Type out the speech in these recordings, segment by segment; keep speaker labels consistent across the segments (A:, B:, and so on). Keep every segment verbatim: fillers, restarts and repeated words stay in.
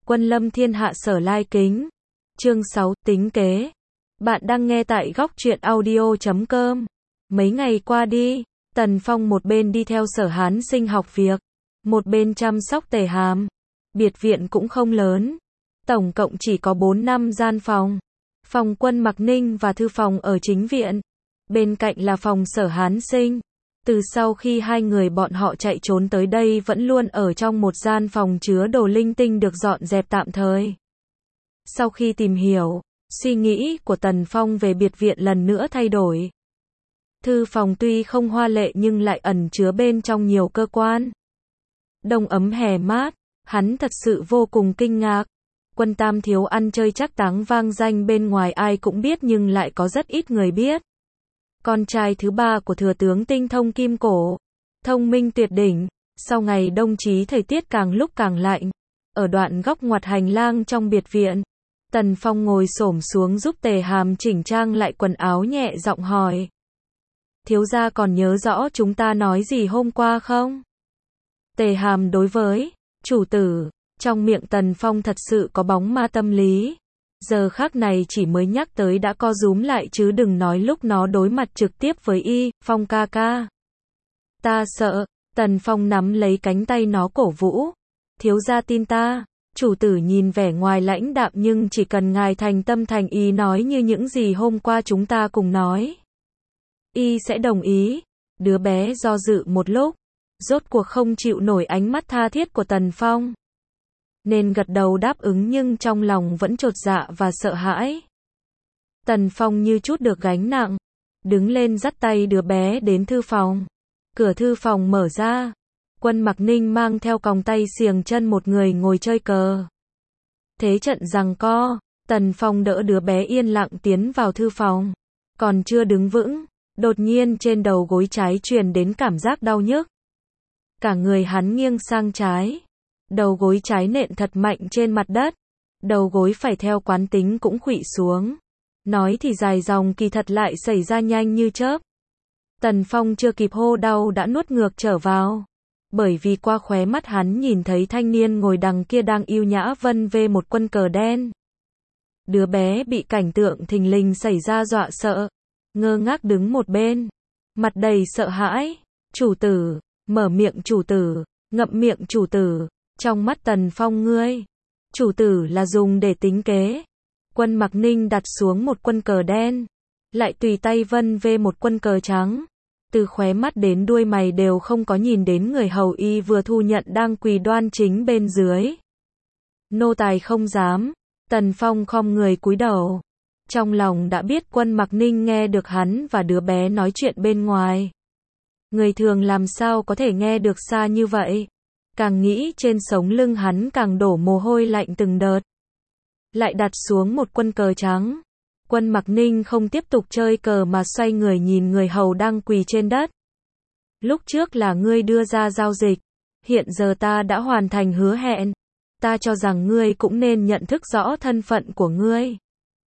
A: Quân lâm thiên hạ sở lai kính. Chương sáu, tính kế. Bạn đang nghe tại góc truyện audio chấm com. Mấy ngày qua đi, Tần Phong một bên đi theo Sở Hán Sinh học việc, một bên chăm sóc Tề Hàm. Biệt viện cũng không lớn, tổng cộng chỉ có bốn năm gian phòng. Phòng Quân Mặc Ninh và thư phòng ở chính viện. Bên cạnh là phòng Sở Hán Sinh. Từ sau khi hai người bọn họ chạy trốn tới đây vẫn luôn ở trong một gian phòng chứa đồ linh tinh được dọn dẹp tạm thời. Sau khi tìm hiểu, suy nghĩ của Tần Phong về biệt viện lần nữa thay đổi. Thư phòng tuy không hoa lệ nhưng lại ẩn chứa bên trong nhiều cơ quan. Đông ấm hè mát, hắn thật sự vô cùng kinh ngạc. Quân Tam Thiếu ăn chơi trác táng vang danh bên ngoài ai cũng biết nhưng lại có rất ít người biết. Con trai thứ ba của thừa tướng tinh thông kim cổ, thông minh tuyệt đỉnh, sau ngày đông chí thời tiết càng lúc càng lạnh. Ở đoạn góc ngoặt hành lang trong biệt viện, Tần Phong ngồi xổm xuống giúp Tề Hàm chỉnh trang lại quần áo nhẹ giọng hỏi. Thiếu gia còn nhớ rõ chúng ta nói gì hôm qua không? Tề Hàm đối với chủ tử, trong miệng Tần Phong thật sự có bóng ma tâm lý. Giờ khắc này chỉ mới nhắc tới đã co rúm lại chứ đừng nói lúc nó đối mặt trực tiếp với y, Phong ca ca. Ta sợ, Tần Phong nắm lấy cánh tay nó cổ vũ. Thiếu gia tin ta, chủ tử nhìn vẻ ngoài lãnh đạm nhưng chỉ cần ngài thành tâm thành ý nói như những gì hôm qua chúng ta cùng nói. Y sẽ đồng ý. Đứa bé do dự một lúc, rốt cuộc không chịu nổi ánh mắt tha thiết của Tần Phong. Nên gật đầu đáp ứng nhưng trong lòng vẫn chột dạ và sợ hãi. Tần Phong như chút được gánh nặng, đứng lên dắt tay đứa bé đến thư phòng. Cửa thư phòng mở ra, Quân Mặc Ninh mang theo còng tay xiềng chân một người ngồi chơi cờ. Thế trận giằng co, Tần Phong đỡ đứa bé yên lặng tiến vào thư phòng. Còn chưa đứng vững, đột nhiên trên đầu gối trái truyền đến cảm giác đau nhức. Cả người hắn nghiêng sang trái. Đầu gối trái nện thật mạnh trên mặt đất. Đầu gối phải theo quán tính cũng khuỵu xuống. Nói thì dài dòng kỳ thật lại xảy ra nhanh như chớp. Tần Phong chưa kịp hô đau đã nuốt ngược trở vào. Bởi vì qua khóe mắt hắn nhìn thấy thanh niên ngồi đằng kia đang yêu nhã vân vê một quân cờ đen. Đứa bé bị cảnh tượng thình lình xảy ra dọa sợ. Ngơ ngác đứng một bên. Mặt đầy sợ hãi. Chủ tử, mở miệng chủ tử, ngậm miệng chủ tử. Trong mắt Tần Phong ngươi, chủ tử là dùng để tính kế. Quân Mặc Ninh đặt xuống một quân cờ đen, lại tùy tay vân vê một quân cờ trắng. Từ khóe mắt đến đuôi mày đều không có nhìn đến người hầu y vừa thu nhận đang quỳ đoan chính bên dưới. Nô tài không dám. Tần Phong khom người cúi đầu. Trong lòng đã biết Quân Mặc Ninh nghe được hắn và đứa bé nói chuyện bên ngoài. Người thường làm sao có thể nghe được xa như vậy. Càng nghĩ trên sống lưng hắn càng đổ mồ hôi lạnh từng đợt. Lại đặt xuống một quân cờ trắng. Quân Mặc Ninh không tiếp tục chơi cờ mà xoay người nhìn người hầu đang quỳ trên đất. Lúc trước là ngươi đưa ra giao dịch. Hiện giờ ta đã hoàn thành hứa hẹn. Ta cho rằng ngươi cũng nên nhận thức rõ thân phận của ngươi.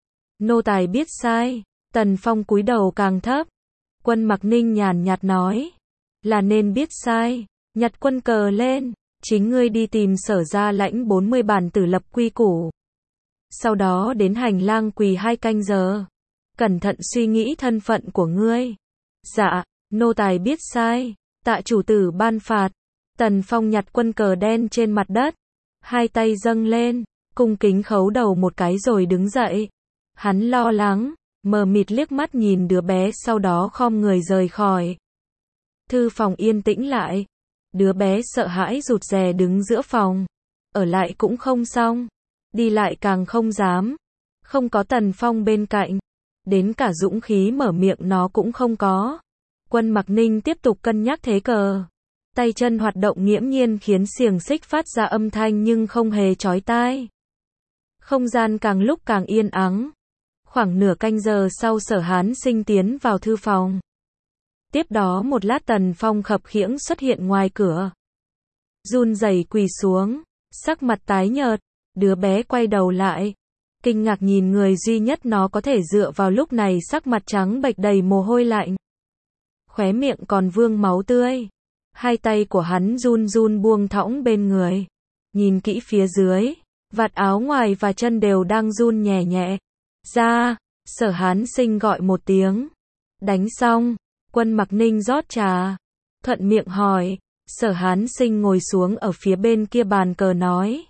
A: Nô tài biết sai. Tần Phong cúi đầu càng thấp. Quân Mặc Ninh nhàn nhạt nói. Là nên biết sai. Nhặt quân cờ lên. Chính ngươi đi tìm Sở gia lãnh bốn mươi bản tử lập quy củ. Sau đó đến hành lang quỳ hai canh giờ. Cẩn thận suy nghĩ thân phận của ngươi. Dạ, nô tài biết sai. Tạ chủ tử ban phạt. Tần Phong nhặt quân cờ đen trên mặt đất. Hai tay dâng lên, cung kính khấu đầu một cái rồi đứng dậy. Hắn lo lắng, mờ mịt liếc mắt nhìn đứa bé sau đó khom người rời khỏi. Thư phòng yên tĩnh lại. Đứa bé sợ hãi rụt rè đứng giữa phòng. Ở lại cũng không xong. Đi lại càng không dám. Không có Tần Phong bên cạnh. Đến cả dũng khí mở miệng nó cũng không có. Quân Mặc Ninh tiếp tục cân nhắc thế cờ. Tay chân hoạt động nghiễm nhiên khiến xiềng xích phát ra âm thanh nhưng không hề chói tai. Không gian càng lúc càng yên ắng. Khoảng nửa canh giờ sau Sở Hán Sinh tiến vào thư phòng. Tiếp đó một lát Tần Phong khập khiễng xuất hiện ngoài cửa. Run rẩy quỳ xuống, sắc mặt tái nhợt, đứa bé quay đầu lại. Kinh ngạc nhìn người duy nhất nó có thể dựa vào lúc này sắc mặt trắng bệch đầy mồ hôi lạnh. Khóe miệng còn vương máu tươi. Hai tay của hắn run run buông thõng bên người. Nhìn kỹ phía dưới, Vạt áo ngoài và chân đều đang run nhẹ nhẹ. Ra, Sở Hán Sinh gọi một tiếng. Đánh xong, Quân Mặc Ninh rót trà. Thuận miệng hỏi, Sở Hán Sinh ngồi xuống ở phía bên kia bàn cờ nói.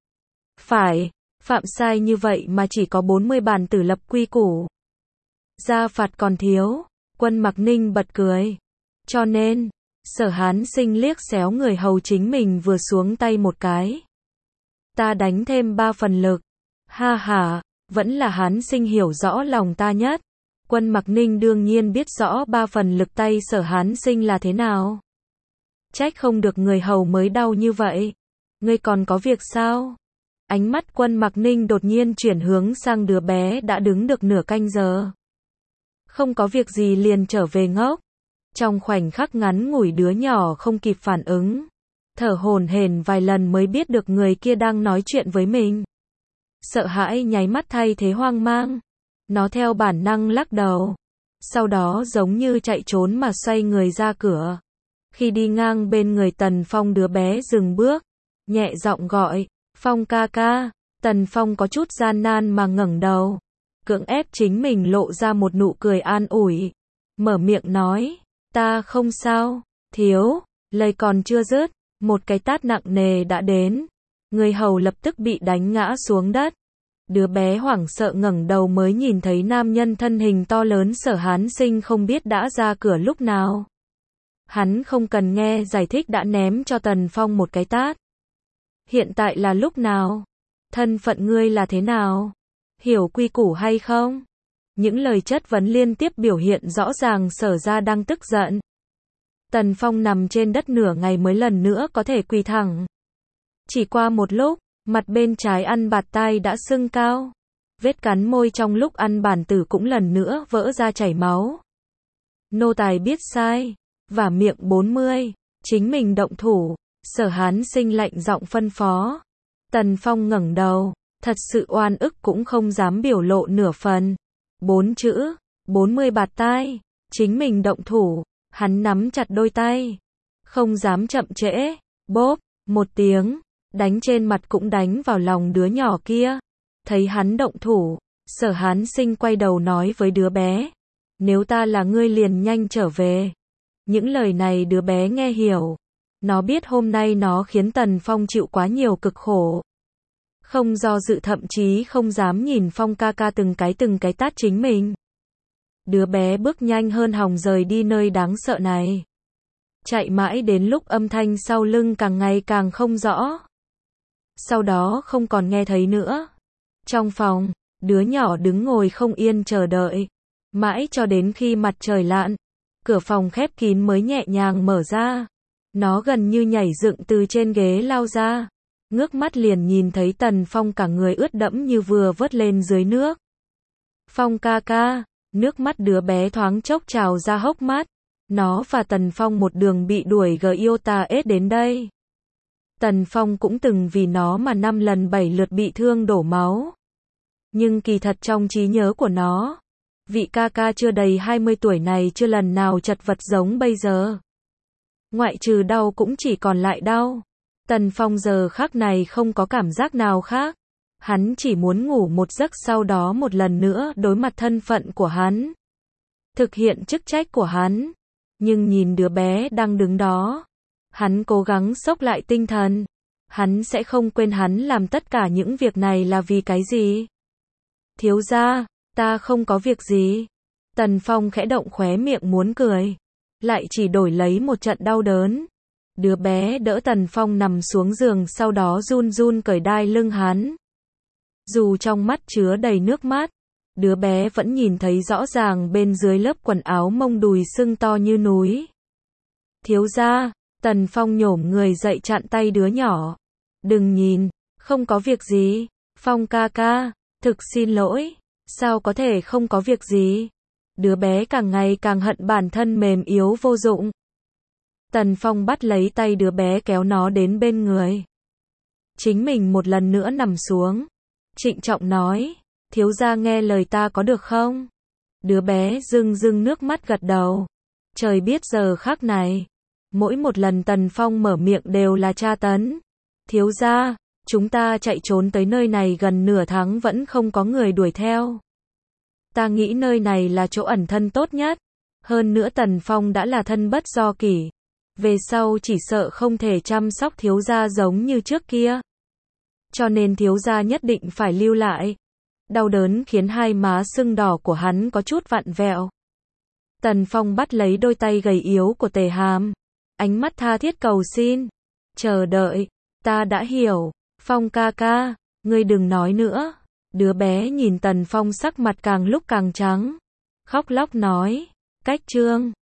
A: Phải, phạm sai như vậy mà chỉ có bốn mươi bàn tử lập quy củ. Gia phạt còn thiếu, Quân Mặc Ninh bật cười. Cho nên, Sở Hán Sinh liếc xéo người hầu chính mình vừa xuống tay một cái. Ta đánh thêm ba phần lực. Ha ha, vẫn là Hán Sinh hiểu rõ lòng ta nhất. Quân Mặc Ninh đương nhiên biết rõ ba phần lực tay Sở Hán Sinh là thế nào. Trách không được người hầu mới đau như vậy. Ngươi còn có việc sao? Ánh mắt Quân Mặc Ninh đột nhiên chuyển hướng sang đứa bé đã đứng được nửa canh giờ. Không có việc gì liền trở về ngốc. Trong khoảnh khắc ngắn ngủi đứa nhỏ không kịp phản ứng. Thở hổn hển vài lần mới biết được người kia đang nói chuyện với mình. Sợ hãi nháy mắt thay thế hoang mang. Nó theo bản năng lắc đầu. Sau đó giống như chạy trốn mà xoay người ra cửa. Khi đi ngang bên người Tần Phong đứa bé dừng bước. Nhẹ giọng gọi, Phong ca ca. Tần Phong có chút gian nan mà ngẩng đầu. Cưỡng ép chính mình lộ ra một nụ cười an ủi. Mở miệng nói, ta không sao, thiếu. Lời còn chưa dứt, một cái tát nặng nề đã đến. Người hầu lập tức bị đánh ngã xuống đất. Đứa bé hoảng sợ ngẩng đầu mới nhìn thấy nam nhân thân hình to lớn Sở Hán Sinh không biết đã ra cửa lúc nào. Hắn không cần nghe giải thích đã ném cho Tần Phong một cái tát. Hiện tại là lúc nào? Thân phận ngươi là thế nào? Hiểu quy củ hay không? Những lời chất vấn liên tiếp biểu hiện rõ ràng Sở ra đang tức giận. Tần Phong nằm trên đất nửa ngày mới lần nữa có thể quỳ thẳng. Chỉ qua một lúc, mặt bên trái ăn bạt tai đã sưng cao. Vết cắn môi trong lúc ăn bản tử cũng lần nữa vỡ ra chảy máu. Nô tài biết sai. Vả miệng bốn mươi. Chính mình động thủ. Sở Hán Sinh lạnh giọng phân phó. Tần Phong ngẩng đầu. Thật sự oan ức cũng không dám biểu lộ nửa phần. Bốn chữ. bốn mươi bạt tai. Chính mình động thủ. Hắn nắm chặt đôi tay. Không dám chậm trễ. Bốp. Một tiếng. Đánh trên mặt cũng đánh vào lòng đứa nhỏ kia. Thấy hắn động thủ. Sở Hán Sinh quay đầu nói với đứa bé. Nếu ta là ngươi liền nhanh trở về. Những lời này đứa bé nghe hiểu. Nó biết hôm nay nó khiến Tần Phong chịu quá nhiều cực khổ. Không do dự thậm chí không dám nhìn Phong ca ca từng cái từng cái tát chính mình. Đứa bé bước nhanh hơn hòng rời đi nơi đáng sợ này. Chạy mãi đến lúc âm thanh sau lưng càng ngày càng không rõ. Sau đó không còn nghe thấy nữa. Trong phòng, đứa nhỏ đứng ngồi không yên chờ đợi. Mãi cho đến khi mặt trời lặn, cửa phòng khép kín mới nhẹ nhàng mở ra. Nó gần như nhảy dựng từ trên ghế lao ra. Ngước mắt liền nhìn thấy Tần Phong cả người ướt đẫm như vừa vớt lên dưới nước. Phong ca ca, nước mắt đứa bé thoáng chốc trào ra hốc mắt. Nó và Tần Phong một đường bị đuổi Giota ết đến đây. Tần Phong cũng từng vì nó mà năm lần bảy lượt bị thương đổ máu. Nhưng kỳ thật trong trí nhớ của nó, vị ca ca chưa đầy hai mươi tuổi này chưa lần nào chật vật giống bây giờ. Ngoại trừ đau cũng chỉ còn lại đau. Tần Phong giờ khắc này không có cảm giác nào khác. Hắn chỉ muốn ngủ một giấc sau đó một lần nữa đối mặt thân phận của hắn. Thực hiện chức trách của hắn. Nhưng nhìn đứa bé đang đứng đó. Hắn cố gắng xốc lại tinh thần. Hắn sẽ không quên hắn làm tất cả những việc này là vì cái gì. Thiếu gia, ta không có việc gì. Tần Phong khẽ động khóe miệng muốn cười. Lại chỉ đổi lấy một trận đau đớn. Đứa bé đỡ Tần Phong nằm xuống giường sau đó run run cởi đai lưng hắn. Dù trong mắt chứa đầy nước mắt, đứa bé vẫn nhìn thấy rõ ràng bên dưới lớp quần áo mông đùi sưng to như núi. Thiếu gia, Tần Phong nhổm người dậy chặn tay đứa nhỏ. Đừng nhìn, không có việc gì. Phong ca ca, thực xin lỗi. Sao có thể không có việc gì? Đứa bé càng ngày càng hận bản thân mềm yếu vô dụng. Tần Phong bắt lấy tay đứa bé kéo nó đến bên người. Chính mình một lần nữa nằm xuống. Trịnh trọng nói, thiếu gia nghe lời ta có được không? Đứa bé rưng rưng nước mắt gật đầu. Trời biết giờ khắc này. Mỗi một lần Tần Phong mở miệng đều là tra tấn. Thiếu gia, Chúng ta chạy trốn tới nơi này gần nửa tháng vẫn không có người đuổi theo. Ta nghĩ nơi này là chỗ ẩn thân tốt nhất. Hơn nữa Tần Phong đã là thân bất do kỷ. Về sau chỉ sợ không thể chăm sóc thiếu gia giống như trước kia. Cho nên thiếu gia nhất định phải lưu lại. Đau đớn khiến hai má sưng đỏ của hắn có chút vặn vẹo. Tần Phong bắt lấy đôi tay gầy yếu của Tề Hàm. Ánh mắt tha thiết cầu xin. Chờ đợi, ta đã hiểu. Phong ca ca, ngươi đừng nói nữa. Đứa bé nhìn Tần Phong sắc mặt càng lúc càng trắng. Khóc lóc nói, cách chương.